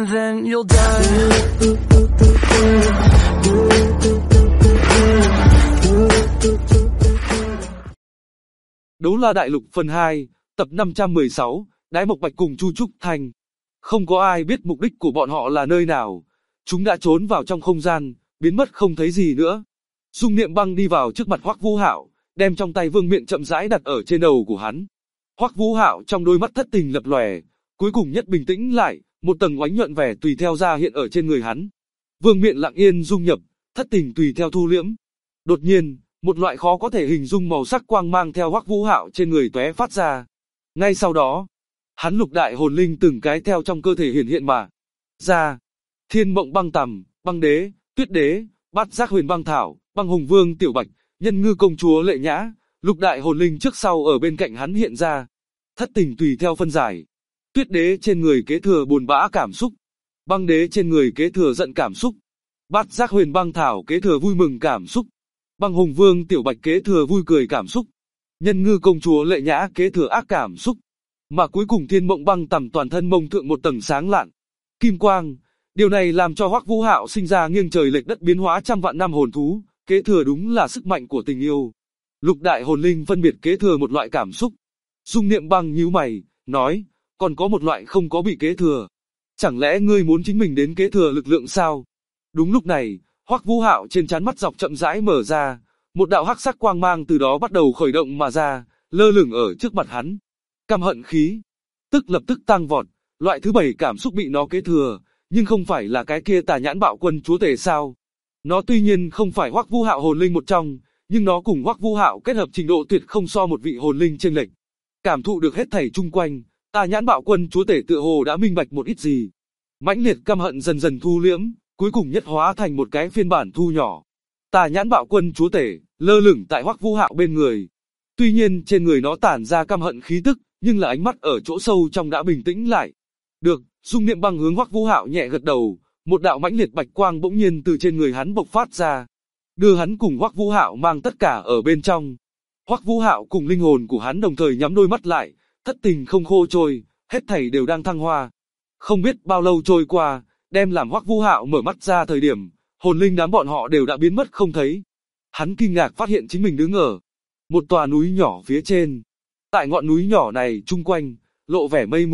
and then you'll die. Đấu La Đại Lục phần 2, tập 516, Đái Mộc Bạch cùng Chu Trúc Thanh. Không có ai biết mục đích của bọn họ là nơi nào. Chúng đã trốn vào trong không gian, biến mất không thấy gì nữa. Dung Niệm Băng đi vào trước mặt Hoắc Vũ Hạo, đem trong tay vương miện chậm rãi đặt ở trên đầu của hắn. Hoắc Vũ Hạo trong đôi mắt thất tình lập lòe, cuối cùng nhất bình tĩnh lại, một tầng oánh nhuận vẻ tùy theo ra hiện ở trên người hắn. Vương miện lặng yên dung nhập, thất tình tùy theo thu liễm. Đột nhiên, một loại khó có thể hình dung màu sắc quang mang theo Hoắc Vũ Hạo trên người tóe phát ra. Ngay sau đó, hắn lục đại hồn linh từng cái theo trong cơ thể hiển hiện mà ra. Thiên Mộng Băng Tầm, Băng Đế, Tuyết Đế, Bát Giác Huyền Băng Thảo, Băng Hùng Vương Tiểu Bạch, Nhân Ngư Công Chúa Lệ Nhã, lục đại hồn linh trước sau ở bên cạnh hắn hiện ra. Thất tình tùy theo phân giải. Tuyết Đế trên người kế thừa buồn bã cảm xúc, Băng Đế trên người kế thừa giận cảm xúc, Bát Giác Huyền Băng Thảo kế thừa vui mừng cảm xúc, Băng Hùng Vương Tiểu Bạch kế thừa vui cười cảm xúc, Nhân Ngư Công Chúa Lệ Nhã kế thừa ác cảm xúc, mà cuối cùng Thiên Mộng Băng Tầm toàn thân mông thượng một tầng sáng lạn kim quang. Điều này làm cho Hoắc Vũ Hạo sinh ra nghiêng trời lệch đất biến hóa trăm vạn năm hồn thú, kế thừa đúng là sức mạnh của tình yêu. Lục đại hồn linh phân biệt kế thừa một loại cảm xúc. Dung Niệm Băng nhíu mày, nói, còn có một loại không có bị kế thừa. Chẳng lẽ ngươi muốn chính mình đến kế thừa lực lượng sao? Đúng lúc này, Hoắc Vũ Hạo trên trán mắt dọc chậm rãi mở ra, một đạo hắc sắc quang mang từ đó bắt đầu khởi động mà ra, lơ lửng ở trước mặt hắn. Căm hận khí, tức lập tức tăng vọt, loại thứ 7 cảm xúc bị nó kế thừa, nhưng không phải là cái kia Tà Nhãn Bạo Quân chúa tể sao? Nó tuy nhiên không phải Hoắc Vũ Hạo hồn linh một trong, nhưng nó cùng Hoắc Vũ Hạo kết hợp trình độ tuyệt không so một vị hồn linh chênh lệch. Cảm thụ được hết thảy chung quanh, Tà Nhãn Bạo Quân chúa tể tựa hồ đã minh bạch một ít gì. Mãnh liệt căm hận dần dần thu liễm, cuối cùng nhất hóa thành một cái phiên bản thu nhỏ. Tà Nhãn Bạo Quân chúa tể lơ lửng tại Hoắc Vũ Hạo bên người. Tuy nhiên trên người nó tản ra căm hận khí tức, nhưng là ánh mắt ở chỗ sâu trong đã bình tĩnh lại. Được, Dung Niệm Băng hướng Hoắc Vũ Hạo nhẹ gật đầu, một đạo mãnh liệt bạch quang bỗng nhiên từ trên người hắn bộc phát ra, đưa hắn cùng Hoắc Vũ Hạo mang tất cả ở bên trong. Hoắc Vũ Hạo cùng linh hồn của hắn đồng thời nhắm đôi mắt lại, thất tình không khô trôi, hết thảy đều đang thăng hoa. Không biết bao lâu trôi qua, đem làm Hoắc Vũ Hạo mở mắt ra thời điểm, hồn linh đám bọn họ đều đã biến mất không thấy. Hắn kinh ngạc phát hiện chính mình đứng ở một tòa núi nhỏ phía trên. Tại ngọn núi nhỏ này chung quanh, lộ vẻ mây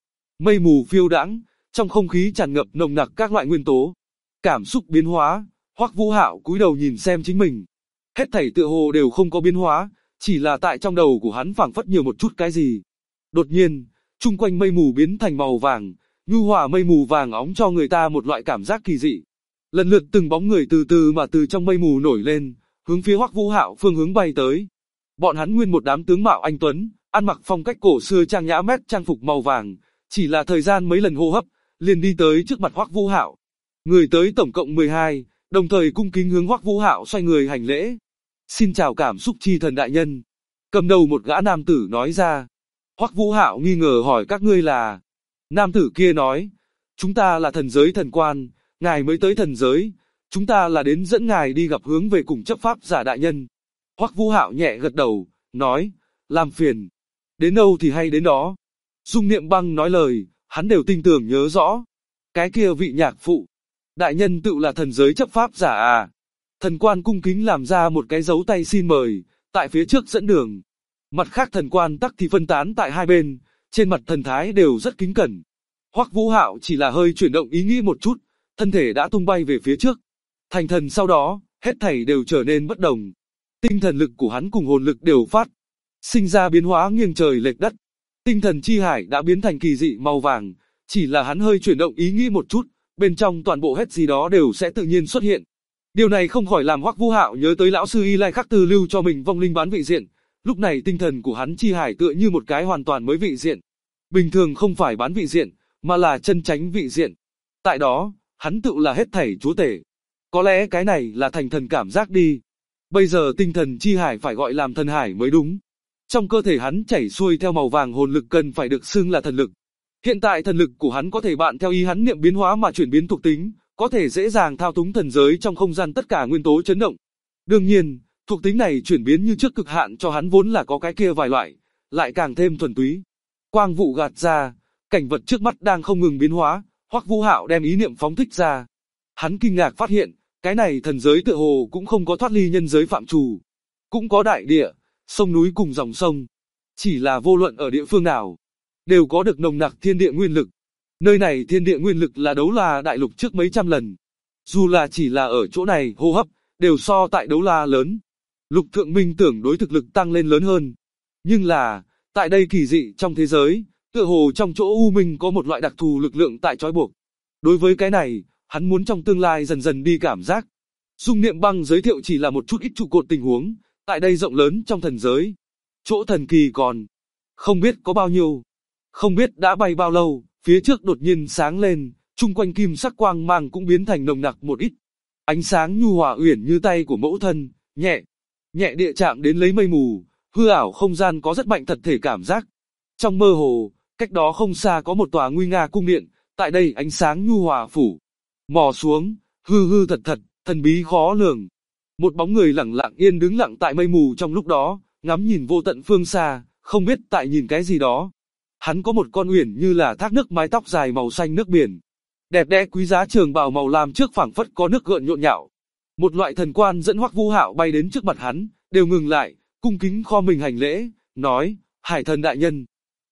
mù phiêu đãng, trong không khí tràn ngập nồng nặc các loại nguyên tố. Cảm xúc biến hóa, Hoắc Vũ Hạo cúi đầu nhìn xem chính mình. Hết thảy tựa hồ đều không có biến hóa, chỉ là tại trong đầu của hắn phảng phất nhiều một chút cái gì. Đột nhiên, chung quanh mây mù biến thành màu vàng, nhu hòa mây mù vàng óng cho người ta một loại cảm giác kỳ dị. Lần lượt từng bóng người từ từ mà từ trong mây mù nổi lên, hướng phía Hoắc Vũ Hạo phương hướng bay tới. Bọn hắn nguyên một đám tướng mạo anh tuấn, ăn mặc phong cách cổ xưa trang nhã mét trang phục màu vàng, chỉ là thời gian mấy lần hô hấp, liền đi tới trước mặt Hoắc Vũ Hạo. Người tới tổng cộng 12, đồng thời cung kính hướng Hoắc Vũ Hạo xoay người hành lễ. Xin chào cảm xúc chi thần đại nhân. Cầm đầu một gã nam tử nói ra. Hoắc Vũ Hạo nghi ngờ hỏi các ngươi là. Nam tử kia nói, chúng ta là thần giới thần quan, ngài mới tới thần giới, chúng ta là đến dẫn ngài đi gặp hướng về cùng chấp pháp giả đại nhân. Hoắc Vũ Hạo nhẹ gật đầu, nói, làm phiền. Đến đâu thì hay đến đó. Dung Niệm Băng nói lời, hắn đều tin tưởng nhớ rõ. Cái kia vị nhạc phụ, đại nhân tự là thần giới chấp pháp giả à. Thần quan cung kính làm ra một cái dấu tay xin mời, tại phía trước dẫn đường. Mặt khác thần quan tắc thì phân tán tại hai bên, trên mặt thần thái đều rất kính cẩn. Hoắc Vũ Hạo chỉ là hơi chuyển động ý nghĩ một chút, thân thể đã tung bay về phía trước. Thành thần sau đó, hết thảy đều trở nên bất đồng. Tinh thần lực của hắn cùng hồn lực đều phát sinh ra biến hóa nghiêng trời lệch đất. Tinh thần chi hải đã biến thành kỳ dị màu vàng, chỉ là hắn hơi chuyển động ý nghĩ một chút, bên trong toàn bộ hết gì đó đều sẽ tự nhiên xuất hiện. Điều này không khỏi làm Hoắc Vũ Hạo nhớ tới lão sư Y Lai Khắc Từ lưu cho mình vong linh bán vị diện. Lúc này tinh thần của hắn chi hải tựa như một cái hoàn toàn mới vị diện. Bình thường không phải bán vị diện, mà là chân chánh vị diện. Tại đó, hắn tự là hết thảy chúa tể. Có lẽ cái này là thành thần cảm giác đi. Bây giờ tinh thần chi hải phải gọi làm thần hải mới đúng. Trong cơ thể hắn chảy xuôi theo màu vàng hồn lực cần phải được xưng là thần lực. Hiện tại thần lực của hắn có thể bạn theo ý hắn niệm biến hóa mà chuyển biến thuộc tính, có thể dễ dàng thao túng thần giới trong không gian tất cả nguyên tố chấn động. Đương nhiên, thuộc tính này chuyển biến như trước cực hạn cho hắn vốn là có cái kia vài loại, lại càng thêm thuần túy. Quang vụ gạt ra, cảnh vật trước mắt đang không ngừng biến hóa, Hoắc Vũ Hạo đem ý niệm phóng thích ra. Hắn kinh ngạc phát hiện, cái này thần giới tựa hồ cũng không có thoát ly nhân giới phạm trù. Cũng có đại địa, sông núi cùng dòng sông. Chỉ là vô luận ở địa phương nào, đều có được nồng nặc thiên địa nguyên lực. Nơi này thiên địa nguyên lực là Đấu La đại lục trước mấy trăm lần. Dù là chỉ là ở chỗ này hô hấp, đều so tại Đấu La lớn. Lục Thượng Minh tưởng đối thực lực tăng lên lớn hơn. Nhưng là, tại đây kỳ dị trong thế giới, tựa hồ trong chỗ U Minh có một loại đặc thù lực lượng tại trói buộc. Đối với cái này, hắn muốn trong tương lai dần dần đi cảm giác. Dung Niệm Băng giới thiệu chỉ là một chút ít trụ cột tình huống, tại đây rộng lớn trong thần giới. Chỗ thần kỳ còn không biết có bao nhiêu, không biết đã bay bao lâu, phía trước đột nhiên sáng lên, chung quanh kim sắc quang mang cũng biến thành nồng nặc một ít. Ánh sáng nhu hòa uyển như tay của mẫu thân, nhẹ địa chạm đến lấy mây mù, hư ảo không gian có rất mạnh thật thể cảm giác. Trong mơ hồ, cách đó không xa có một tòa nguy nga cung điện, tại đây ánh sáng nhu hòa phủ mò xuống, hư hư thật thật, thần bí khó lường. Một bóng người lặng lặng yên đứng lặng tại mây mù trong lúc đó, ngắm nhìn vô tận phương xa, không biết tại nhìn cái gì đó. Hắn có một con uyển như là thác nước, mái tóc dài màu xanh nước biển, đẹp đẽ quý giá trường bào màu lam trước phảng phất có nước gợn nhộn nhạo. Một loại thần quan dẫn Hoắc Vũ Hạo bay đến trước mặt hắn, đều ngừng lại, cung kính kho mình hành lễ, nói: Hải thần đại nhân.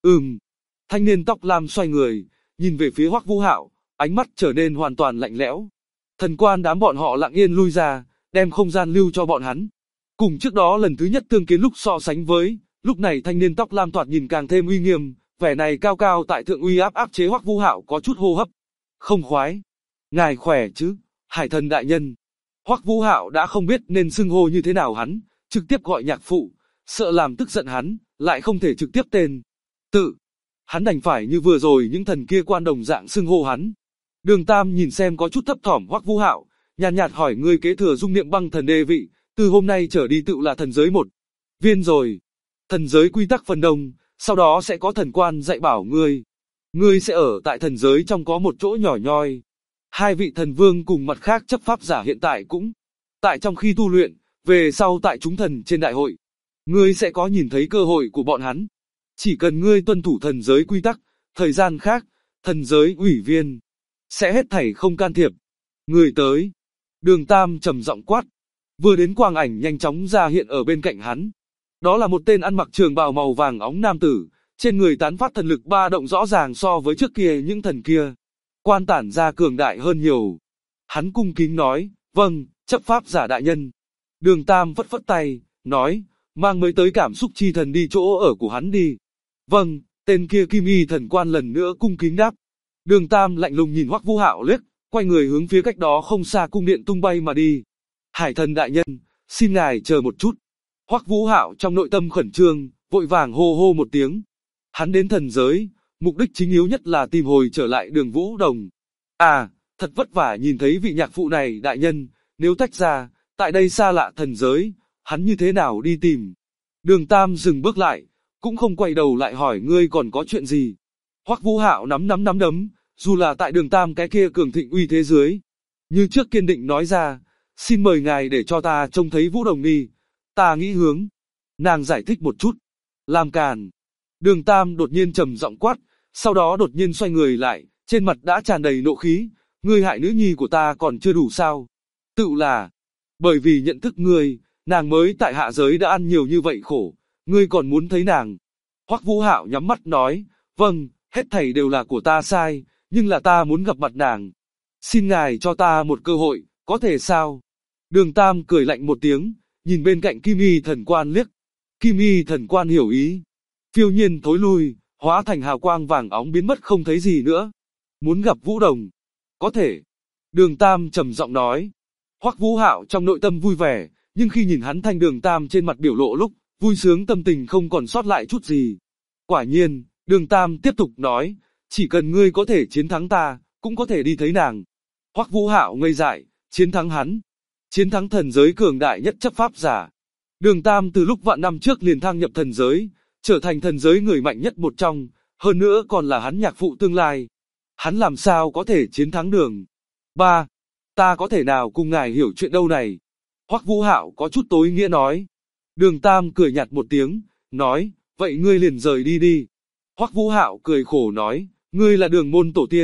Thanh niên tóc lam xoay người, nhìn về phía Hoắc Vũ Hạo, ánh mắt trở nên hoàn toàn lạnh lẽo. Thần quan đám bọn họ lặng yên lui ra, đem không gian lưu cho bọn hắn. Cùng trước đó lần thứ nhất tương kiến lúc so sánh với, lúc này thanh niên tóc lam thoạt nhìn càng thêm uy nghiêm, vẻ này cao cao tại thượng uy áp chế Hoắc Vũ Hạo có chút hô hấp không khoái. Ngài khỏe chứ, Hải thần đại nhân. Hoắc Vũ Hạo đã không biết nên xưng hô như thế nào hắn, trực tiếp gọi nhạc phụ, sợ làm tức giận hắn, lại không thể trực tiếp tên tự. Hắn đành phải như vừa rồi những thần kia quan đồng dạng xưng hô hắn. Đường Tam nhìn xem có chút thấp thỏm Hoắc Vũ Hạo, nhàn nhạt hỏi: ngươi kế thừa Dung Niệm Băng thần đê vị, từ hôm nay trở đi tự là thần giới một viên rồi. Thần giới quy tắc phần đông, sau đó sẽ có thần quan dạy bảo ngươi. Ngươi sẽ ở tại thần giới trong có một chỗ nhỏ nhoi. Hai vị thần vương cùng mặt khác chấp pháp giả hiện tại cũng tại trong khi tu luyện, về sau tại chúng thần trên đại hội, ngươi sẽ có nhìn thấy cơ hội của bọn hắn. Chỉ cần ngươi tuân thủ thần giới quy tắc, thời gian khác, thần giới ủy viên sẽ hết thảy không can thiệp. Người tới. Đường Tam trầm giọng quát. Vừa đến quang ảnh nhanh chóng ra hiện ở bên cạnh hắn. Đó là một tên ăn mặc trường bào màu vàng óng nam tử, trên người tán phát thần lực ba động rõ ràng so với trước kia những thần kia quan tản ra cường đại hơn nhiều. Hắn cung kính nói: vâng, chấp pháp giả đại nhân. Đường Tam phất phất tay, nói: mang mới tới cảm xúc chi thần đi chỗ ở của hắn đi. Vâng, tên kia kim y thần quan lần nữa cung kính đáp. Đường Tam lạnh lùng nhìn Hoắc Vũ Hạo liếc, quay người hướng phía cách đó không xa cung điện tung bay mà đi. Hải thần đại nhân, xin ngài chờ một chút. Hoắc Vũ Hạo trong nội tâm khẩn trương, vội vàng hô hô một tiếng. Hắn đến thần giới, mục đích chính yếu nhất là tìm hồi trở lại Đường Vũ Đồng. À, thật vất vả nhìn thấy vị nhạc phụ này đại nhân, nếu tách ra, tại đây xa lạ thần giới, hắn như thế nào đi tìm. Đường Tam dừng bước lại, cũng không quay đầu lại hỏi: ngươi còn có chuyện gì? Hoắc Vũ Hạo nắm đấm, dù là tại Đường Tam cái kia cường thịnh uy thế dưới, như trước kiên định nói ra: xin mời ngài để cho ta trông thấy Vũ Đồng đi, ta nghĩ hướng nàng giải thích một chút. Làm càn. Đường Tam đột nhiên trầm giọng quát, sau đó đột nhiên xoay người lại, trên mặt đã tràn đầy nộ khí: ngươi hại nữ nhi của ta còn chưa đủ sao? Tự là bởi vì nhận thức ngươi, nàng mới tại hạ giới đã ăn nhiều như vậy khổ, ngươi còn muốn thấy nàng. Hoắc Vũ Hạo nhắm mắt nói: vâng, hết thảy đều là của ta sai, nhưng là ta muốn gặp mặt nàng. Xin ngài cho ta một cơ hội, có thể sao? Đường Tam cười lạnh một tiếng, nhìn bên cạnh Kim Y thần quan liếc. Kim Y thần quan hiểu ý, phiêu nhiên thối lui, hóa thành hào quang vàng óng biến mất không thấy gì nữa. Muốn gặp Vũ Đồng? Có thể. Đường Tam trầm giọng nói. Hoắc Vũ Hạo trong nội tâm vui vẻ, nhưng khi nhìn hắn thanh Đường Tam trên mặt biểu lộ lúc, vui sướng tâm tình không còn sót lại chút gì. Quả nhiên, Đường Tam tiếp tục nói: chỉ cần ngươi có thể chiến thắng ta, cũng có thể đi thấy nàng. Hoắc Vũ Hạo ngây dại, chiến thắng hắn? Chiến thắng thần giới cường đại nhất chấp pháp giả. Đường Tam từ lúc vạn năm trước liền thăng nhập thần giới, trở thành thần giới người mạnh nhất một trong, hơn nữa còn là hắn nhạc phụ tương lai. Hắn làm sao có thể chiến thắng Đường? Ba, ta có thể nào cùng ngài hiểu chuyện đâu này? Hoắc Vũ Hạo có chút tối nghĩa nói. Đường Tam cười nhạt một tiếng, nói: vậy ngươi liền rời đi đi. Hoắc Vũ Hạo cười khổ nói: ngươi là Đường môn tổ tiên,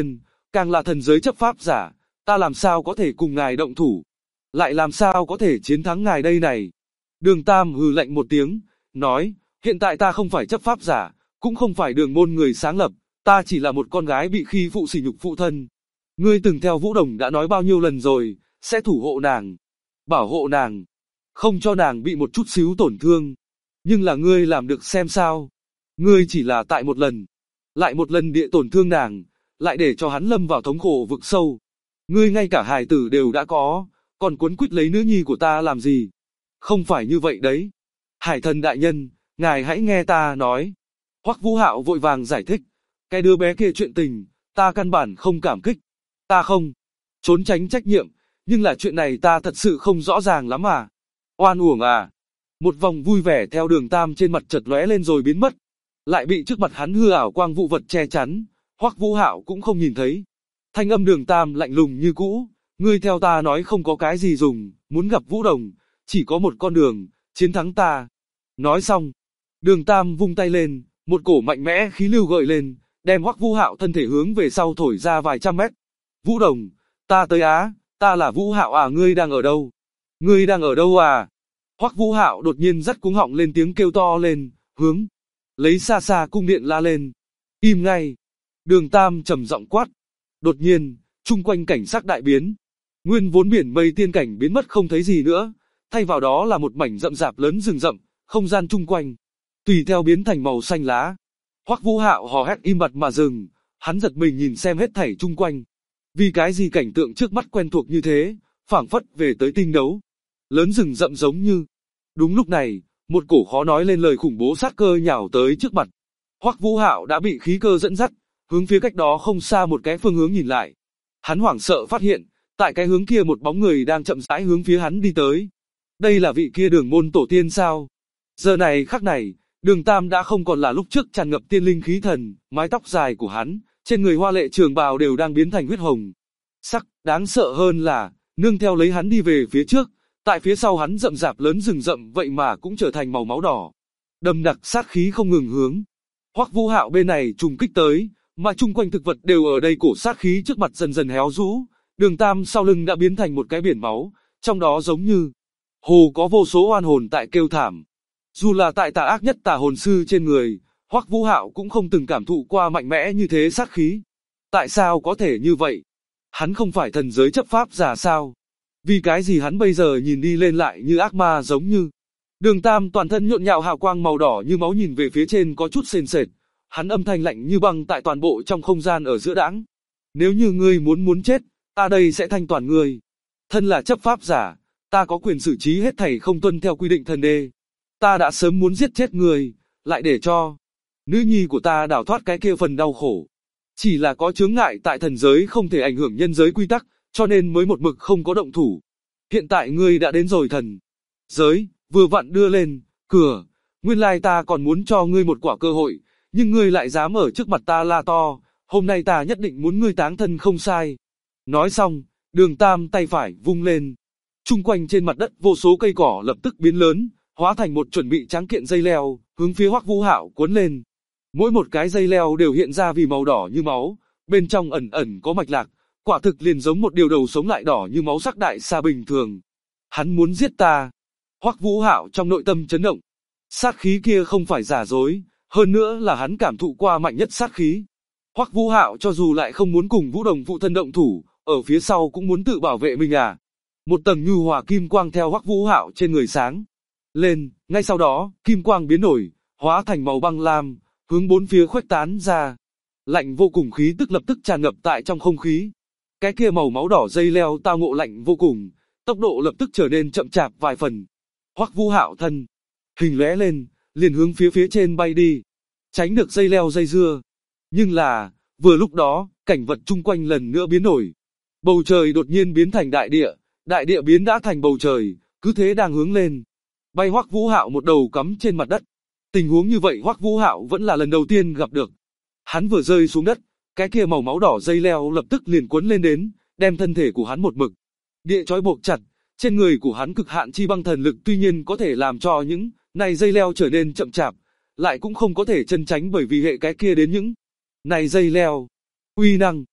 càng là thần giới chấp pháp giả, ta làm sao có thể cùng ngài động thủ, lại làm sao có thể chiến thắng ngài đây này. Đường Tam hừ lạnh một tiếng, nói, hiện tại ta không phải chấp pháp giả, cũng không phải đường môn người sáng lập, ta chỉ là một con gái bị khi phụ sỉ nhục phụ thân. Ngươi từng theo Vũ Đồng đã nói bao nhiêu lần rồi, sẽ thủ hộ nàng, bảo hộ nàng, không cho nàng bị một chút xíu tổn thương. Nhưng là ngươi làm được xem sao? Ngươi chỉ là tại một lần, lại một lần địa tổn thương nàng, lại để cho hắn lâm vào thống khổ vực sâu. Ngươi ngay cả hài tử đều đã có, còn cuốn quýt lấy nữ nhi của ta làm gì? Không phải như vậy đấy. Hải thần đại nhân, ngài hãy nghe ta nói. Hoắc Vũ Hạo vội vàng giải thích, cái đứa bé kia chuyện tình, ta căn bản không cảm kích. Ta không trốn tránh trách nhiệm, nhưng là chuyện này ta thật sự không rõ ràng lắm à. Oan uổng à. Một vòng vui vẻ theo Đường Tam trên mặt chợt lóe lên rồi biến mất, lại bị trước mặt hắn hư ảo quang vụ vật che chắn, Hoắc Vũ Hạo cũng không nhìn thấy. Thanh âm Đường Tam lạnh lùng như cũ, ngươi theo ta nói không có cái gì dùng, muốn gặp Vũ Đồng, chỉ có một con đường, chiến thắng ta. Nói xong, Đường Tam vung tay lên, một cổ mạnh mẽ khí lưu gợi lên, đem Hoắc Vũ Hạo thân thể hướng về sau thổi ra vài trăm mét. Vũ Đồng, ta tới á, ta là Vũ Hạo à, ngươi đang ở đâu? Ngươi đang ở đâu à? Hoắc Vũ Hạo đột nhiên rắt cuống họng lên tiếng kêu to lên, hướng lấy xa xa cung điện la lên. Im ngay. Đường Tam trầm giọng quát. Đột nhiên, chung quanh cảnh sắc đại biến. Nguyên vốn biển mây tiên cảnh biến mất không thấy gì nữa, thay vào đó là một mảnh rậm rạp lớn rừng rậm, không gian chung quanh tùy theo biến thành màu xanh lá. Hoắc Vũ Hạo hò hét im bặt mà dừng, hắn giật mình nhìn xem hết thảy chung quanh. Vì cái gì cảnh tượng trước mắt quen thuộc như thế, phảng phất về tới tinh đấu. Lớn rừng rậm giống như. Đúng lúc này, một cổ khó nói lên lời khủng bố sát cơ nhào tới trước mặt. Hoắc Vũ Hạo đã bị khí cơ dẫn dắt, hướng phía cách đó không xa một cái phương hướng nhìn lại. Hắn hoảng sợ phát hiện, tại cái hướng kia một bóng người đang chậm rãi hướng phía hắn đi tới. Đây là vị kia Đường môn tổ tiên sao? Giờ này khắc này, Đường Tam đã không còn là lúc trước tràn ngập tiên linh khí thần, mái tóc dài của hắn, trên người hoa lệ trường bào đều đang biến thành huyết hồng. Sắc, đáng sợ hơn là, nương theo lấy hắn đi về phía trước, tại phía sau hắn rậm rạp lớn rừng rậm vậy mà cũng trở thành màu máu đỏ. Đầm đặc sát khí không ngừng hướng Hoắc Vũ Hạo bên này trùng kích tới, mà chung quanh thực vật đều ở đây cổ sát khí trước mặt dần dần héo rũ. Đường Tam sau lưng đã biến thành một cái biển máu, trong đó giống như hồ có vô số oan hồn tại kêu thảm. Dù là tại tà ác nhất tà hồn sư trên người, Hoắc Vũ Hạo cũng không từng cảm thụ qua mạnh mẽ như thế sát khí. Tại sao có thể như vậy? Hắn không phải thần giới chấp pháp giả sao? Vì cái gì hắn bây giờ nhìn đi lên lại như ác ma giống như? Đường Tam toàn thân nhộn nhạo hào quang màu đỏ như máu nhìn về phía trên có chút sền sệt. Hắn âm thanh lạnh như băng tại toàn bộ trong không gian ở giữa đãng. Nếu như ngươi muốn chết, ta đây sẽ thanh toàn ngươi. Thân là chấp pháp giả, ta có quyền xử trí hết thảy không tuân theo quy định thần đê. Ta đã sớm muốn giết chết ngươi, lại để cho nữ nhi của ta đào thoát cái kia phần đau khổ. Chỉ là có chướng ngại tại thần giới không thể ảnh hưởng nhân giới quy tắc, cho nên mới một mực không có động thủ. Hiện tại ngươi đã đến rồi thần giới, vừa vặn đưa lên cửa, nguyên lai ta còn muốn cho ngươi một quả cơ hội, nhưng ngươi lại dám ở trước mặt ta la to, hôm nay ta nhất định muốn ngươi táng thân không sai. Nói xong, Đường Tam tay phải vung lên. Chung quanh trên mặt đất vô số cây cỏ lập tức biến lớn, hóa thành một chuẩn bị tráng kiện dây leo, hướng phía Hoắc Vũ Hạo cuốn lên. Mỗi một cái dây leo đều hiện ra vì màu đỏ như máu, bên trong ẩn ẩn có mạch lạc, quả thực liền giống một điều đầu sống lại đỏ như máu sắc đại xa bình thường. Hắn muốn giết ta. Hoắc Vũ Hạo trong nội tâm chấn động. Sát khí kia không phải giả dối, hơn nữa là hắn cảm thụ qua mạnh nhất sát khí. Hoắc Vũ Hạo cho dù lại không muốn cùng Vũ Đồng phụ thân động thủ, ở phía sau cũng muốn tự bảo vệ mình à. Một tầng nhu hòa kim quang theo Hoắc Vũ Hạo trên người sáng lên, ngay sau đó, kim quang biến đổi, hóa thành màu băng lam, hướng bốn phía khuếch tán ra. Lạnh vô cùng khí tức lập tức tràn ngập tại trong không khí. Cái kia màu máu đỏ dây leo tao ngộ lạnh vô cùng, tốc độ lập tức trở nên chậm chạp vài phần. Hoắc Vũ Hạo thân hình lóe lên, liền hướng phía trên bay đi, tránh được dây leo dây dưa. Nhưng là, vừa lúc đó, cảnh vật chung quanh lần nữa biến đổi. Bầu trời đột nhiên biến thành đại địa biến đã thành bầu trời, cứ thế đang hướng lên. Bay Hoắc Vũ Hạo một đầu cắm trên mặt đất. Tình huống như vậy Hoắc Vũ Hạo vẫn là lần đầu tiên gặp được. Hắn vừa rơi xuống đất, cái kia màu máu đỏ dây leo lập tức liền cuốn lên đến, đem thân thể của hắn một mực địa trói buộc chặt. Trên người của hắn cực hạn chi băng thần lực tuy nhiên có thể làm cho những này dây leo trở nên chậm chạp, lại cũng không có thể chân tránh bởi vì hệ cái kia đến những này dây leo. Uy năng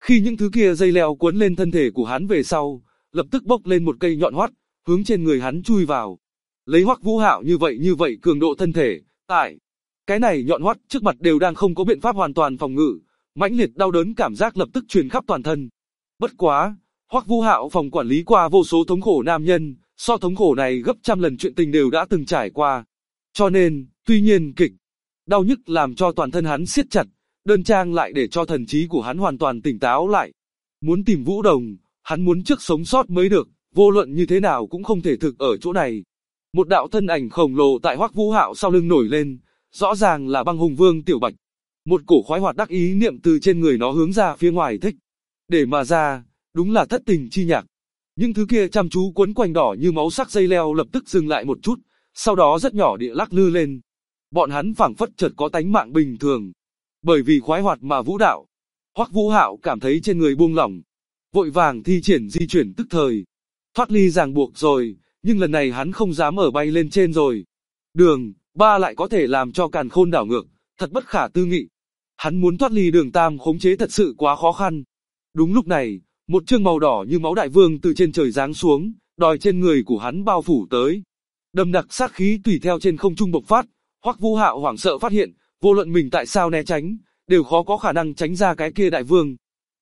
Khi những thứ kia dây leo quấn lên thân thể của hắn về sau, lập tức bốc lên một cây nhọn hoắt, hướng trên người hắn chui vào. Lấy Hoắc Vũ Hạo như vậy cường độ thân thể, tại cái này nhọn hoắt trước mặt đều đang không có biện pháp hoàn toàn phòng ngự, mãnh liệt đau đớn cảm giác lập tức truyền khắp toàn thân. Bất quá, Hoắc Vũ Hạo phòng quản lý qua vô số thống khổ nam nhân, so thống khổ này gấp trăm lần chuyện tình đều đã từng trải qua. Cho nên, tuy nhiên kịch đau nhức làm cho toàn thân hắn siết chặt, đơn trang lại để cho thần trí của hắn hoàn toàn tỉnh táo lại. Muốn tìm Vũ Đồng, hắn muốn trước sống sót mới được, vô luận như thế nào cũng không thể thực ở chỗ này. Một đạo thân ảnh khổng lồ tại Hoắc Vũ Hạo sau lưng nổi lên, rõ ràng là Băng Hùng Vương Tiểu Bạch. Một cổ khoái hoạt đắc ý niệm từ trên người nó hướng ra phía ngoài thích. Để mà ra, đúng là thất tình chi nhạc. Những thứ kia chăm chú quấn quanh đỏ như máu sắc dây leo lập tức dừng lại một chút, sau đó rất nhỏ địa lắc lư lên. Bọn hắn phảng phất chợt có tánh mạng bình thường. Bởi vì khoái hoạt mà vũ đạo, Hoắc Vũ Hạo cảm thấy trên người buông lỏng, vội vàng thi triển di chuyển tức thời. Thoát ly ràng buộc rồi, nhưng lần này hắn không dám ở bay lên trên rồi. Đường, ba lại có thể làm cho càn khôn đảo ngược, thật bất khả tư nghị. Hắn muốn thoát ly đường tam khống chế thật sự quá khó khăn. Đúng lúc này, một chương màu đỏ như máu đại vương từ trên trời giáng xuống, đòi trên người của hắn bao phủ tới. Đậm đặc sát khí tùy theo trên không trung bộc phát, Hoắc Vũ Hạo hoảng sợ phát hiện, vô luận mình tại sao né tránh, đều khó có khả năng tránh ra cái kia đại vương.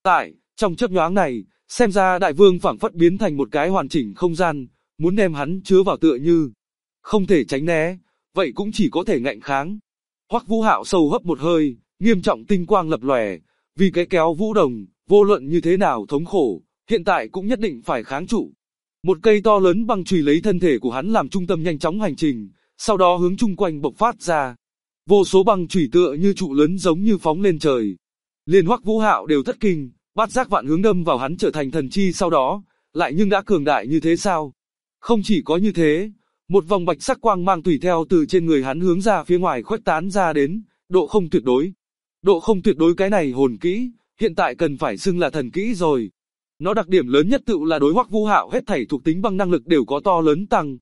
Trong chớp nhoáng này, xem ra đại vương phảng phất biến thành một cái hoàn chỉnh không gian, muốn đem hắn chứa vào tựa như không thể tránh né, vậy cũng chỉ có thể ngạnh kháng. Hoắc Vũ Hạo sâu hấp một hơi, nghiêm trọng tinh quang lập lòe, vì cái kéo Vũ Đồng, vô luận như thế nào thống khổ, hiện tại cũng nhất định phải kháng trụ. Một cây to lớn băng chùy lấy thân thể của hắn làm trung tâm nhanh chóng hành trình, sau đó hướng chung quanh bộc phát ra. Vô số băng chùy tựa như trụ lớn giống như phóng lên trời. Liên Hoắc Vũ Hạo đều thất kinh, bát giác vạn hướng đâm vào hắn trở thành thần chi sau đó, lại nhưng đã cường đại như thế sao? Không chỉ có như thế, một vòng bạch sắc quang mang tùy theo từ trên người hắn hướng ra phía ngoài khuếch tán ra đến, độ không tuyệt đối. Độ không tuyệt đối cái này hồn kỹ, hiện tại cần phải xưng là thần kỹ rồi. Nó đặc điểm lớn nhất tự là đối Hoắc Vũ Hạo hết thảy thuộc tính băng năng lực đều có to lớn tăng.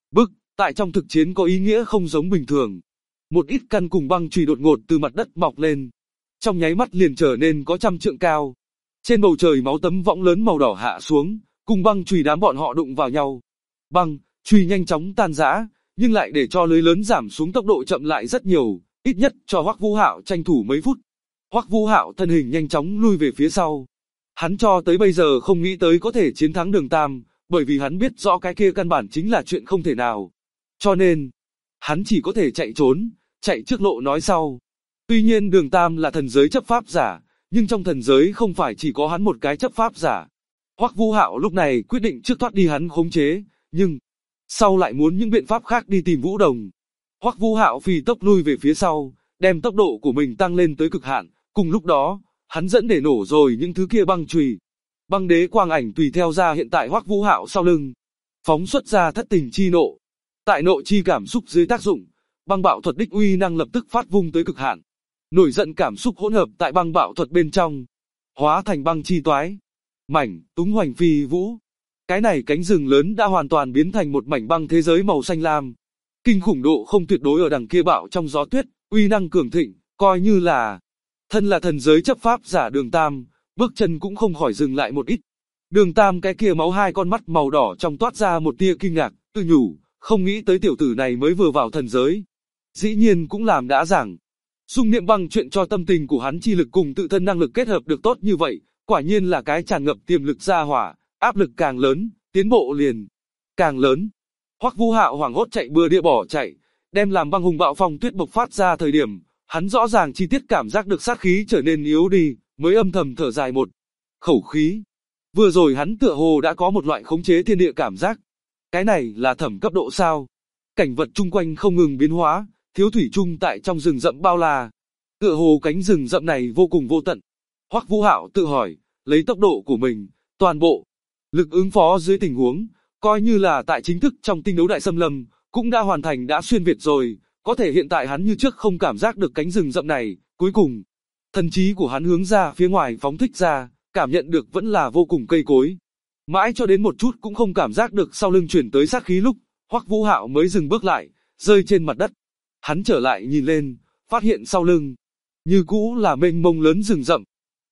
Tại trong thực chiến có ý nghĩa không giống bình thường. Một ít căn cùng băng chùy đột ngột từ mặt đất mọc lên. Trong nháy mắt liền trở nên có trăm trượng cao. Trên bầu trời máu tấm võng lớn màu đỏ hạ xuống, cùng băng chùy đám bọn họ đụng vào nhau. Băng chùy nhanh chóng tan rã, nhưng lại để cho lưới lớn giảm xuống tốc độ chậm lại rất nhiều, ít nhất cho Hoắc Vũ Hạo tranh thủ mấy phút. Hoắc Vũ Hạo thân hình nhanh chóng lui về phía sau. Hắn cho tới bây giờ không nghĩ tới có thể chiến thắng Đường Tam, bởi vì hắn biết rõ cái kia căn bản chính là chuyện không thể nào. Cho nên, hắn chỉ có thể chạy trốn, chạy trước lộ nói sau. Tuy nhiên Đường Tam là thần giới chấp pháp giả, nhưng trong thần giới không phải chỉ có hắn một cái chấp pháp giả. Hoắc Vũ Hạo lúc này quyết định trước thoát đi hắn khống chế, nhưng sau lại muốn những biện pháp khác đi tìm Vũ Đồng. Hoắc Vũ Hạo phi tốc lui về phía sau, đem tốc độ của mình tăng lên tới cực hạn, cùng lúc đó, hắn dẫn để nổ rồi những thứ kia băng chùy. Băng đế quang ảnh tùy theo ra hiện tại Hoắc Vũ Hạo sau lưng, phóng xuất ra thất tình chi nộ. Tại nội chi cảm xúc dưới tác dụng, băng bạo thuật đích uy năng lập tức phát vung tới cực hạn. Nổi giận cảm xúc hỗn hợp tại băng bạo thuật bên trong, hóa thành băng chi toái. Mảnh, túng hoành phi vũ. Cái này cánh rừng lớn đã hoàn toàn biến thành một mảnh băng thế giới màu xanh lam. Kinh khủng độ không tuyệt đối ở đằng kia bạo trong gió tuyết, uy năng cường thịnh, coi như là thân là thần giới chấp pháp giả Đường Tam, bước chân cũng không khỏi dừng lại một ít. Đường Tam cái kia máu hai con mắt màu đỏ trong toát ra một tia kinh ngạc, tự nhủ, không nghĩ tới tiểu tử này mới vừa vào thần giới. Dĩ nhiên cũng làm đã giảng. Dung niệm băng chuyện cho tâm tình của hắn chi lực cùng tự thân năng lực kết hợp được tốt như vậy, quả nhiên là cái tràn ngập tiềm lực ra hỏa, áp lực càng lớn, tiến bộ liền càng lớn. Hoắc Vũ Hạo hoảng hốt chạy bừa địa bỏ chạy, đem làm băng hùng bạo phong tuyết bộc phát ra thời điểm, hắn rõ ràng chi tiết cảm giác được sát khí trở nên yếu đi, mới âm thầm thở dài một khẩu khí. Vừa rồi hắn tựa hồ đã có một loại khống chế thiên địa cảm giác. Cái này là thẩm cấp độ sao? Cảnh vật chung quanh không ngừng biến hóa, thiếu thủy chung tại trong rừng rậm bao la. Tựa hồ cánh rừng rậm này vô cùng vô tận. Hoắc Vũ Hạo tự hỏi, lấy tốc độ của mình, toàn bộ lực ứng phó dưới tình huống, coi như là tại chính thức trong tinh đấu đại xâm lâm, cũng đã hoàn thành đã xuyên việt rồi, có thể hiện tại hắn như trước không cảm giác được cánh rừng rậm này, cuối cùng, thần trí của hắn hướng ra phía ngoài phóng thích ra, cảm nhận được vẫn là vô cùng cây cối. Mãi cho đến một chút cũng không cảm giác được sau lưng chuyển tới sát khí lúc, Hoắc Vũ Hạo mới dừng bước lại, rơi trên mặt đất. Hắn trở lại nhìn lên, phát hiện sau lưng, như cũ là mênh mông lớn rừng rậm.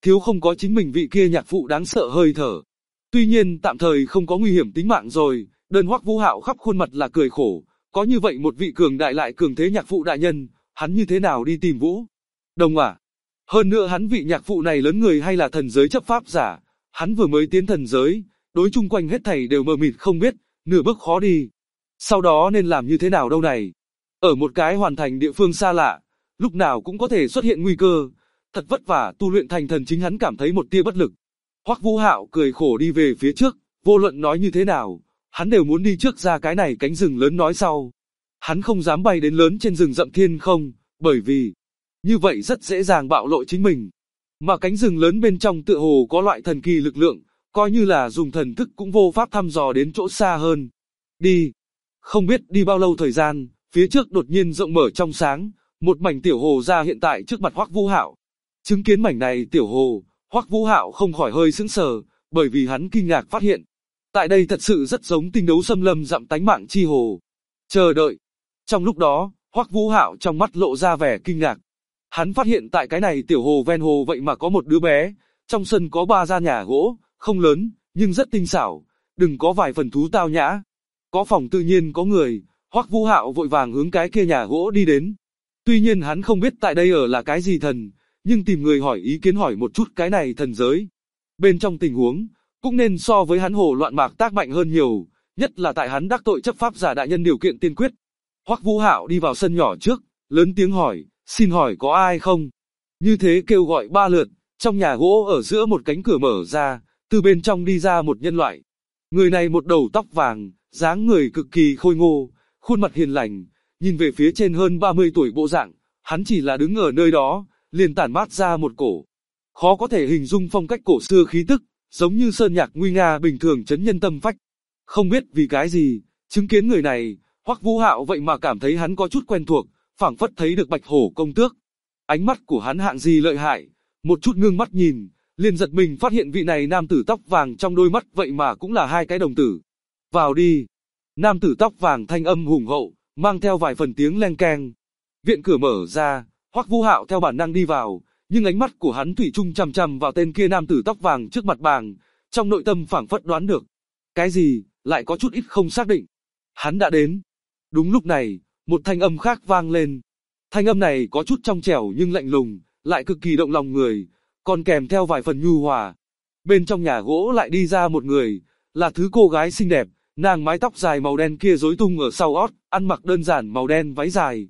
thiếu không có chính mình vị kia nhạc phụ đáng sợ hơi thở. Tuy nhiên tạm thời không có nguy hiểm tính mạng rồi, đơn Hoắc Vũ Hạo khắp khuôn mặt là cười khổ, có như vậy một vị cường đại lại cường thế nhạc phụ đại nhân, hắn như thế nào đi tìm Vũ Đồng à? Hơn nữa hắn vị nhạc phụ này lớn người hay là thần giới chấp pháp giả, hắn vừa mới tiến thần giới, đối chung quanh hết thảy đều mờ mịt không biết, nửa bước khó đi. Sau đó nên làm như thế nào đâu này? Ở một cái hoàn thành địa phương xa lạ, lúc nào cũng có thể xuất hiện nguy cơ, thật vất vả tu luyện thành thần chính hắn cảm thấy một tia bất lực. Hoắc Vũ Hạo cười khổ đi về phía trước, vô luận nói như thế nào, hắn đều muốn đi trước ra cái này cánh rừng lớn nói sau. Hắn không dám bay đến lớn trên rừng rậm thiên không, bởi vì như vậy rất dễ dàng bạo lộ chính mình. Mà cánh rừng lớn bên trong tựa hồ có loại thần kỳ lực lượng, coi như là dùng thần thức cũng vô pháp thăm dò đến chỗ xa hơn. Đi, không biết đi bao lâu thời gian, phía trước đột nhiên rộng mở trong sáng, một mảnh tiểu hồ ra hiện tại trước mặt Hoắc Vũ Hạo. Chứng kiến mảnh này tiểu hồ, Hoắc Vũ Hạo không khỏi hơi sững sờ, bởi vì hắn kinh ngạc phát hiện, tại đây thật sự rất giống tinh đấu xâm lâm dặm tánh mạng chi hồ. Chờ đợi. Trong lúc đó, Hoắc Vũ Hạo trong mắt lộ ra vẻ kinh ngạc. Hắn phát hiện tại cái này tiểu hồ ven hồ vậy mà có một đứa bé, trong sân có 3 gian nhà gỗ, không lớn, nhưng rất tinh xảo, đừng có vài phần thú tao nhã. Có phòng tự nhiên có người, Hoắc Vũ Hạo vội vàng hướng cái kia nhà gỗ đi đến. Tuy nhiên hắn không biết tại đây ở là cái gì thần, nhưng tìm người hỏi ý kiến hỏi một chút cái này thần giới. Bên trong tình huống, cũng nên so với hắn hồ loạn mạc tác mạnh hơn nhiều, nhất là tại hắn đắc tội chấp pháp giả đại nhân điều kiện tiên quyết. Hoắc Vũ Hạo đi vào sân nhỏ trước, lớn tiếng hỏi, xin hỏi có ai không? Như thế kêu gọi 3 lượt, trong nhà gỗ ở giữa một cánh cửa mở ra, từ bên trong đi ra một nhân loại. Người này một đầu tóc vàng, dáng người cực kỳ khôi ngô, khuôn mặt hiền lành, nhìn về phía trên hơn 30 tuổi bộ dạng, hắn chỉ là đứng ở nơi đó, liền tản mát ra một cổ. Khó có thể hình dung phong cách cổ xưa khí tức, giống như sơn nhạc nguy nga bình thường chấn nhân tâm phách. Không biết vì cái gì, chứng kiến người này, Hoắc Vũ Hạo vậy mà cảm thấy hắn có chút quen thuộc, phảng phất thấy được Bạch Hổ công tước. Ánh mắt của hắn hạng gì lợi hại, một chút ngưng mắt nhìn, liền giật mình phát hiện vị này nam tử tóc vàng trong đôi mắt vậy mà cũng là 2 cái đồng tử. Vào đi. Nam tử tóc vàng thanh âm hùng hậu, mang theo vài phần tiếng leng keng. Viện cửa mở ra, Hoắc Vũ Hạo theo bản năng đi vào, nhưng ánh mắt của hắn thủy chung chằm chằm vào tên kia nam tử tóc vàng trước mặt bàng, trong nội tâm phảng phất đoán được. Cái gì, lại có chút ít không xác định. Hắn đã đến. Đúng lúc này, một thanh âm khác vang lên. Thanh âm này có chút trong trẻo nhưng lạnh lùng, lại cực kỳ động lòng người, còn kèm theo vài phần nhu hòa. Bên trong nhà gỗ lại đi ra một người, là thứ cô gái xinh đẹp, nàng mái tóc dài màu đen kia rối tung ở sau ót, ăn mặc đơn giản màu đen váy dài,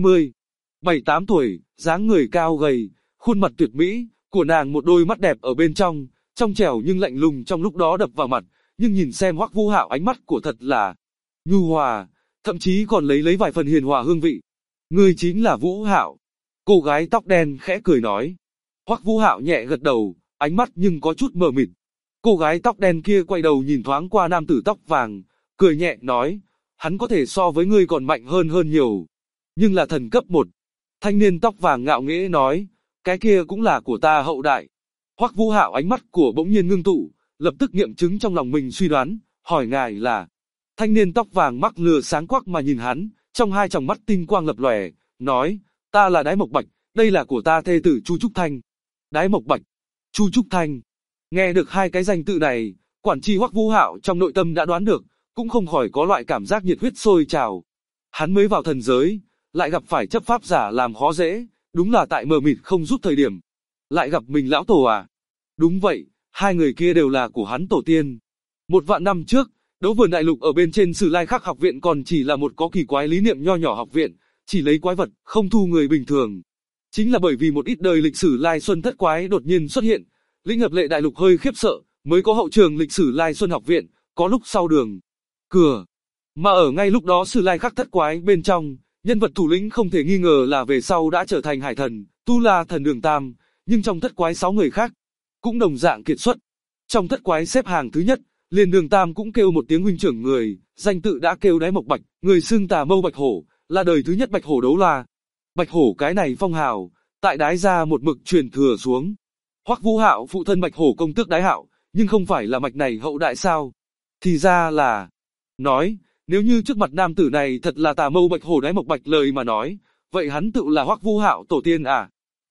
27-8 tuổi, dáng người cao gầy, khuôn mặt tuyệt mỹ, của nàng một đôi mắt đẹp ở bên trong trẻo nhưng lạnh lùng trong lúc đó đập vào mặt, nhưng nhìn xem Hoắc Vũ Hạo ánh mắt của thật là nhu hòa, thậm chí còn lấy vài phần hiền hòa hương vị. Ngươi chính là Vũ Hạo. Cô gái tóc đen khẽ cười nói. Hoắc Vũ Hạo nhẹ gật đầu, ánh mắt nhưng có chút mờ mịt. Cô gái tóc đen kia quay đầu nhìn thoáng qua nam tử tóc vàng, cười nhẹ nói, hắn có thể so với ngươi còn mạnh hơn nhiều, nhưng là thần cấp 1. Thanh niên tóc vàng ngạo nghễ nói, cái kia cũng là của ta hậu đại. Hoắc Vũ Hạo ánh mắt của bỗng nhiên ngưng tụ, lập tức nghiệm chứng trong lòng mình suy đoán, hỏi ngài là. Thanh niên tóc vàng mắc lừa sáng quắc mà nhìn hắn, trong 2 tròng mắt tinh quang lập lòe, nói, ta là Đái Mộc Bạch, đây là của ta thê tử Chu Trúc Thanh. Đái Mộc Bạch, Chu Trúc Thanh. Nghe được 2 cái danh tự này, quản tri Hoắc Vũ Hạo trong nội tâm đã đoán được, cũng không khỏi có loại cảm giác nhiệt huyết sôi trào. Hắn mới vào thần giới, lại gặp phải chấp pháp giả làm khó dễ, đúng là tại mờ mịt không giúp thời điểm. Lại gặp mình lão tổ à? Đúng vậy, 2 người kia đều là của hắn tổ tiên. 1 vạn năm trước, Đấu Vườn Đại Lục ở bên trên Sử Lai Khắc học viện còn chỉ là một có kỳ quái lý niệm nho nhỏ học viện, chỉ lấy quái vật, không thu người bình thường. Chính là bởi vì một ít đời lịch sử Lai Xuân thất quái đột nhiên xuất hiện, lĩnh hợp lệ đại lục hơi khiếp sợ, mới có hậu trường lịch sử Lai Xuân học viện, có lúc sau đường cửa. Mà ở ngay lúc đó Sử Lai Khắc thất quái bên trong, nhân vật thủ lĩnh không thể nghi ngờ là về sau đã trở thành hải thần, Tu La thần Đường Tam, nhưng trong thất quái 6 người khác cũng đồng dạng kiệt xuất. Trong thất quái xếp hàng thứ nhất, liền Đường Tam cũng kêu một tiếng huynh trưởng người, danh tự đã kêu Đái Mộc Bạch, người xưng Tà Mâu Bạch Hổ, là đời thứ nhất Bạch Hổ đấu la. Bạch Hổ cái này phong hào, tại Đái gia một mực truyền thừa xuống. Hoắc Vũ Hạo phụ thân Bạch Hổ công tước Đái Hạo, nhưng không phải là mạch này hậu đại sao? Thì ra là nói, nếu như trước mặt nam tử này thật là Tà Mâu Bạch Hổ Đái Mộc Bạch lời mà nói, vậy hắn tự là Hoắc Vũ Hạo tổ tiên à?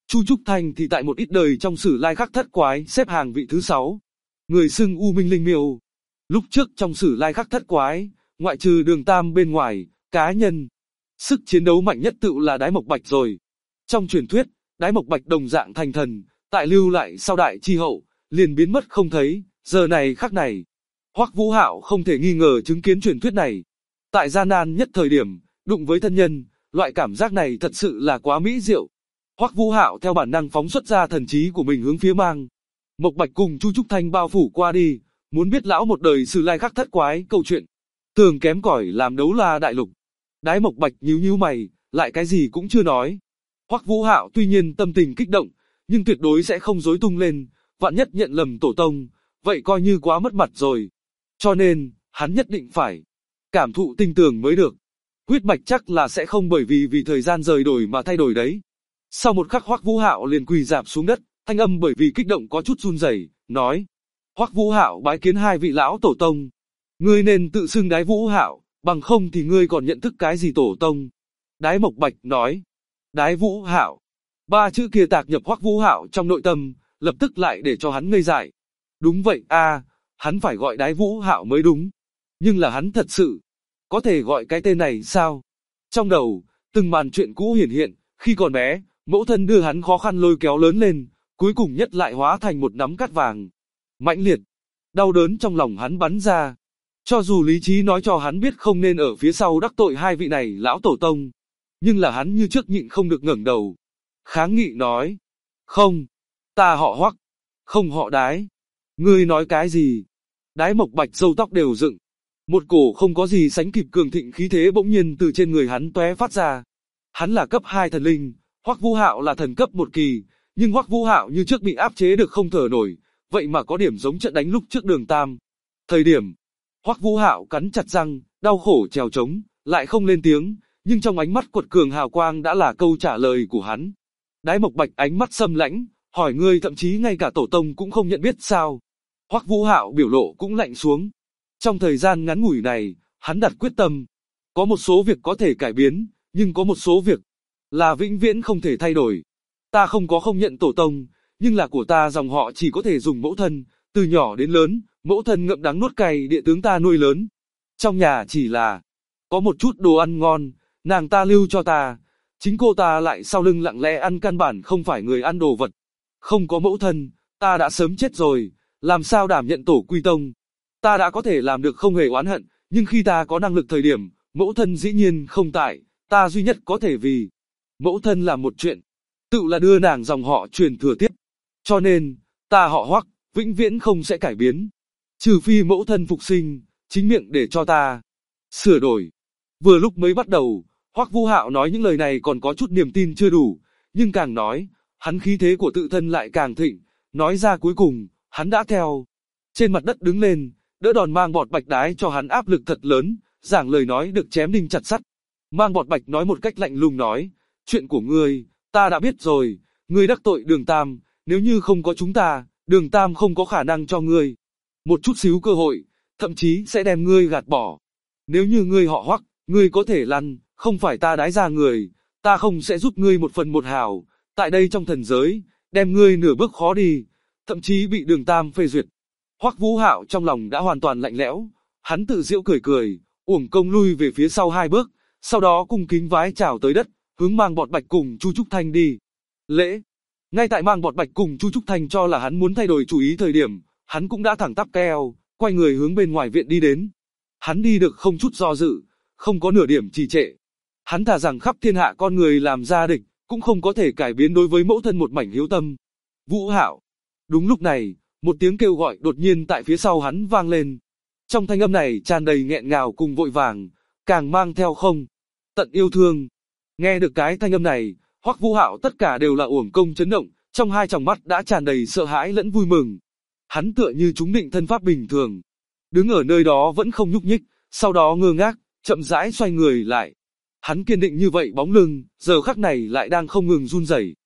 Chu Trúc Thanh thì tại một ít đời trong sử lai khắc thất quái xếp hàng vị thứ 6. Người xưng U Minh Linh Miêu. Lúc trước trong sử lai khắc thất quái, ngoại trừ Đường Tam bên ngoài, cá nhân, sức chiến đấu mạnh nhất tự là Đái Mộc Bạch rồi. Trong truyền thuyết, Đái Mộc Bạch đồng dạng thành thần, tại lưu lại sau đại chi hậu, liền biến mất không thấy, giờ này khắc này. Hoắc Vũ Hạo không thể nghi ngờ chứng kiến truyền thuyết này. Tại gian nan nhất thời điểm, đụng với thân nhân, loại cảm giác này thật sự là quá mỹ diệu. Hoắc Vũ Hạo theo bản năng phóng xuất ra thần trí của mình hướng phía Mang Mộc Bạch cùng Chu Trúc Thanh bao phủ qua đi, muốn biết lão một đời sử lai khắc thất quái câu chuyện. Tường kém cỏi làm đấu la đại lục. Đái Mộc Bạch nhíu nhíu mày, lại cái gì cũng chưa nói. Hoắc Vũ Hạo tuy nhiên tâm tình kích động, nhưng tuyệt đối sẽ không rối tung lên, vạn nhất nhận lầm tổ tông, vậy coi như quá mất mặt rồi. Cho nên, hắn nhất định phải cảm thụ tinh tường mới được. Huyết mạch chắc là sẽ không bởi vì thời gian rời đổi mà thay đổi đấy. Sau một khắc Hoắc Vũ Hạo liền quỳ rạp xuống đất, thanh âm bởi vì kích động có chút run rẩy, nói: Hoắc Vũ Hạo bái kiến hai vị lão tổ tông. Ngươi nên tự xưng Đái Vũ Hạo, bằng không thì ngươi còn nhận thức cái gì tổ tông? Đái Mộc Bạch nói: Đái Vũ Hạo. Ba chữ kia tạc nhập Hoắc Vũ Hạo trong nội tâm, lập tức lại để cho hắn ngây dại. Đúng vậy a, hắn phải gọi Đái Vũ Hạo mới đúng. Nhưng là hắn thật sự có thể gọi cái tên này sao? Trong đầu, từng màn chuyện cũ hiển hiện, khi còn bé, mẫu thân đưa hắn khó khăn lôi kéo lớn lên, cuối cùng nhất lại hóa thành một nắm cát vàng. Mãnh liệt, đau đớn trong lòng hắn bắn ra. Cho dù lý trí nói cho hắn biết không nên ở phía sau đắc tội hai vị này lão tổ tông, nhưng là hắn như trước nhịn không được ngẩng đầu. Kháng nghị nói: Không, ta họ Hoắc, không họ Đái. Ngươi nói cái gì? Đái Mộc Bạch râu tóc đều dựng. Một cổ không có gì sánh kịp cường thịnh khí thế bỗng nhiên từ trên người hắn tóe phát ra. Hắn là cấp 2 thần linh, Hoắc Vũ Hạo là thần cấp 1 kỳ, nhưng Hoắc Vũ Hạo như trước bị áp chế được không thở nổi, vậy mà có điểm giống trận đánh lúc trước Đường Tam. Thời điểm, Hoắc Vũ Hạo cắn chặt răng, đau khổ trèo trống, lại không lên tiếng, nhưng trong ánh mắt quật cường hào quang đã là câu trả lời của hắn. Đái Mộc Bạch ánh mắt sâm lãnh, hỏi: ngươi thậm chí ngay cả tổ tông cũng không nhận biết sao? Hoắc Vũ Hạo biểu lộ cũng lạnh xuống. Trong thời gian ngắn ngủi này, hắn đặt quyết tâm. Có một số việc có thể cải biến, nhưng có một số việc là vĩnh viễn không thể thay đổi. Ta không có không nhận tổ tông, nhưng là của ta dòng họ chỉ có thể dùng mẫu thân, từ nhỏ đến lớn, mẫu thân ngậm đắng nuốt cay địa tướng ta nuôi lớn. Trong nhà chỉ là có một chút đồ ăn ngon, nàng ta lưu cho ta, chính cô ta lại sau lưng lặng lẽ ăn, căn bản không phải người ăn đồ vật. Không có mẫu thân, ta đã sớm chết rồi, làm sao đảm nhận tổ quy tông. Ta đã có thể làm được không hề oán hận, nhưng khi ta có năng lực thời điểm, mẫu thân dĩ nhiên không tại, ta duy nhất có thể vì mẫu thân làm một chuyện, tự là đưa nàng dòng họ truyền thừa tiếp. Cho nên, ta họ Hoắc, vĩnh viễn không sẽ cải biến. Trừ phi mẫu thân phục sinh, chính miệng để cho ta sửa đổi. Vừa lúc mới bắt đầu, Hoắc Vũ Hạo nói những lời này còn có chút niềm tin chưa đủ, nhưng càng nói, hắn khí thế của tự thân lại càng thịnh, nói ra cuối cùng, hắn đã theo trên mặt đất đứng lên, đỡ đòn Mang Bọt Bạch đái cho hắn áp lực thật lớn, giảng lời nói được chém đinh chặt sắt. Mang Bọt Bạch nói một cách lạnh lùng nói: chuyện của ngươi, ta đã biết rồi, ngươi đắc tội Đường Tam, nếu như không có chúng ta, Đường Tam không có khả năng cho ngươi một chút xíu cơ hội, thậm chí sẽ đem ngươi gạt bỏ. Nếu như ngươi họ Hoắc, ngươi có thể lăn, không phải ta đái ra người, ta không sẽ giúp ngươi một phần một hào, tại đây trong thần giới, đem ngươi nửa bước khó đi, thậm chí bị Đường Tam phê duyệt. Hoắc Vũ Hạo trong lòng đã hoàn toàn lạnh lẽo, hắn tự giễu cười cười, uổng công lui về phía sau 2 bước, sau đó cung kính vái chào tới đất, hướng Mang Bọt Bạch cùng Chu Trúc Thanh đi lễ. Ngay tại Mang Bọt Bạch cùng Chu Trúc Thanh cho là hắn muốn thay đổi chủ ý thời điểm, hắn cũng đã thẳng tắp keo, quay người hướng bên ngoài viện đi đến. Hắn đi được không chút do dự, không có nửa điểm trì trệ. Hắn thà rằng khắp thiên hạ con người làm ra địch, cũng không có thể cải biến đối với mẫu thân một mảnh hiếu tâm. Vũ Hạo. Đúng lúc này, một tiếng kêu gọi đột nhiên tại phía sau hắn vang lên. Trong thanh âm này tràn đầy nghẹn ngào cùng vội vàng, càng mang theo không tận yêu thương. Nghe được cái thanh âm này, Hoắc Vũ Hạo tất cả đều là uổng công chấn động, trong hai tròng mắt đã tràn đầy sợ hãi lẫn vui mừng. Hắn tựa như chúng định thân pháp bình thường, đứng ở nơi đó vẫn không nhúc nhích, sau đó ngơ ngác, chậm rãi xoay người lại. Hắn kiên định như vậy bóng lưng, giờ khắc này lại đang không ngừng run rẩy.